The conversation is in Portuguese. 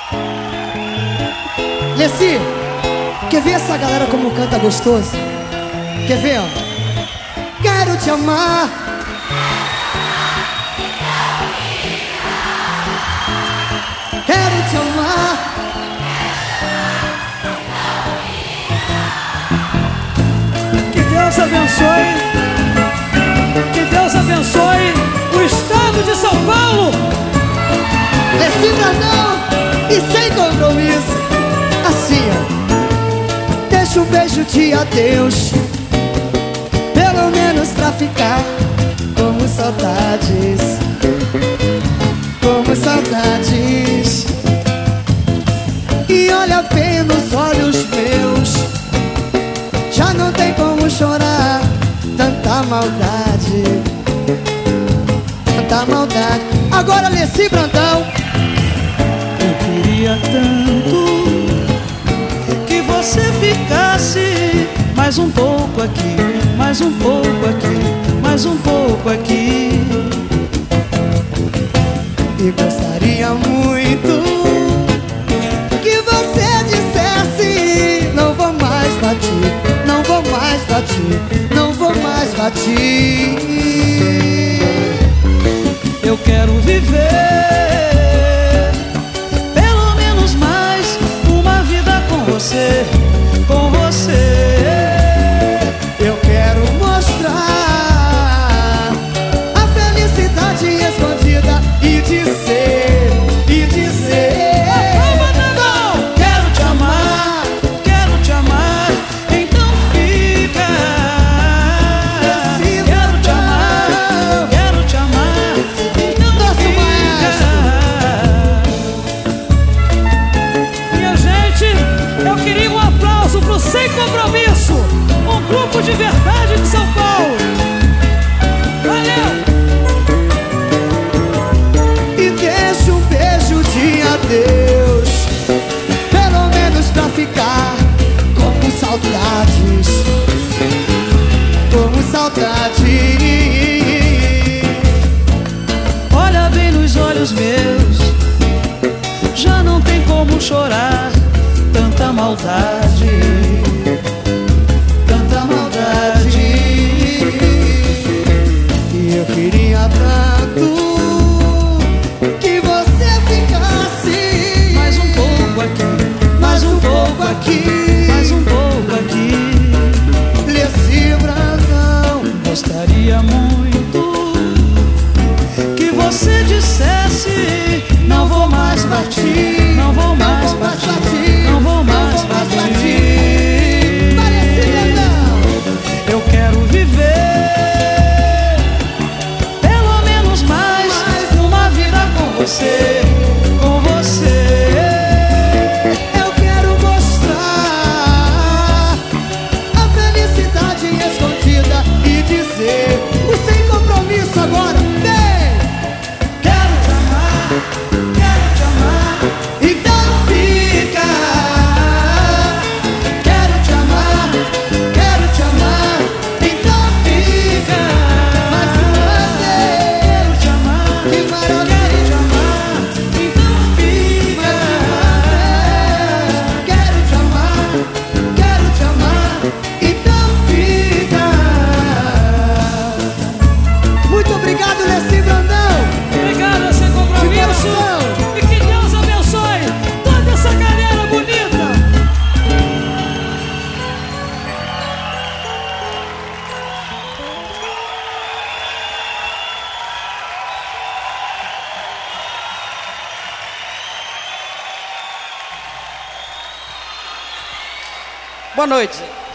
Leci, quer ver essa galera como canta gostoso? Quer ver, ó? Quero te amar. Quero te amar. Que Deus abençoe. Que Deus abençoe o estado de São Paulo. Leci Brandão e sem compromisso. Assim, ó. Deixa um beijo de adeus, pelo menos pra ficar como saudades. Como saudades. E olha bem nos olhos meus, já não tem como chorar. Tanta maldade, tanta maldade. Agora Leci Brandão. Eu queria tanto que você ficasse mais um pouco aqui, mais um pouco aqui, mais um pouco aqui. E gostaria muito que você dissesse: não vou mais bater, não vou mais bater, não vou mais bater. Eu quero viver pelo menos mais uma vida com você, com você. Eu quero mostrar a felicidade escondida e dizer, não, quero te amar, então fica. Quero te amar, então fica. Minha gente, eu queria um aplauso pro Sem Compromisso, um grupo de verdade de São Paulo. Valeu! e deixa um beijo de adeus, pelo menos pra ficar como saudades, como saudades. Olha bem nos olhos meus, já não tem como chorar. Tanta maldade, tanta maldade. E eu queria tanto que você ficasse Mais um pouco aqui, mais um pouco aqui, mais um pouco aqui. Leci Brandão. Gostaria muito que você dissesse: não vou mais partir, não vou mais partir, não vou mais partir. Leci Brandão. Eu quero viver pelo menos mais uma vida com você, com você. Eu quero mostrar a felicidade escondida e dizer o sem compromisso agora. Vem! Quero te amar, Então fica. quero te amar, Então fica. Mais uma vez. quero te amar, Que quero te maravilha. amar, então fica. Quero te amar, então fica. Muito obrigado, Leci Brandão. Obrigado, Sem Compromisso. E que Deus abençoe toda essa galera bonita. Boa noite.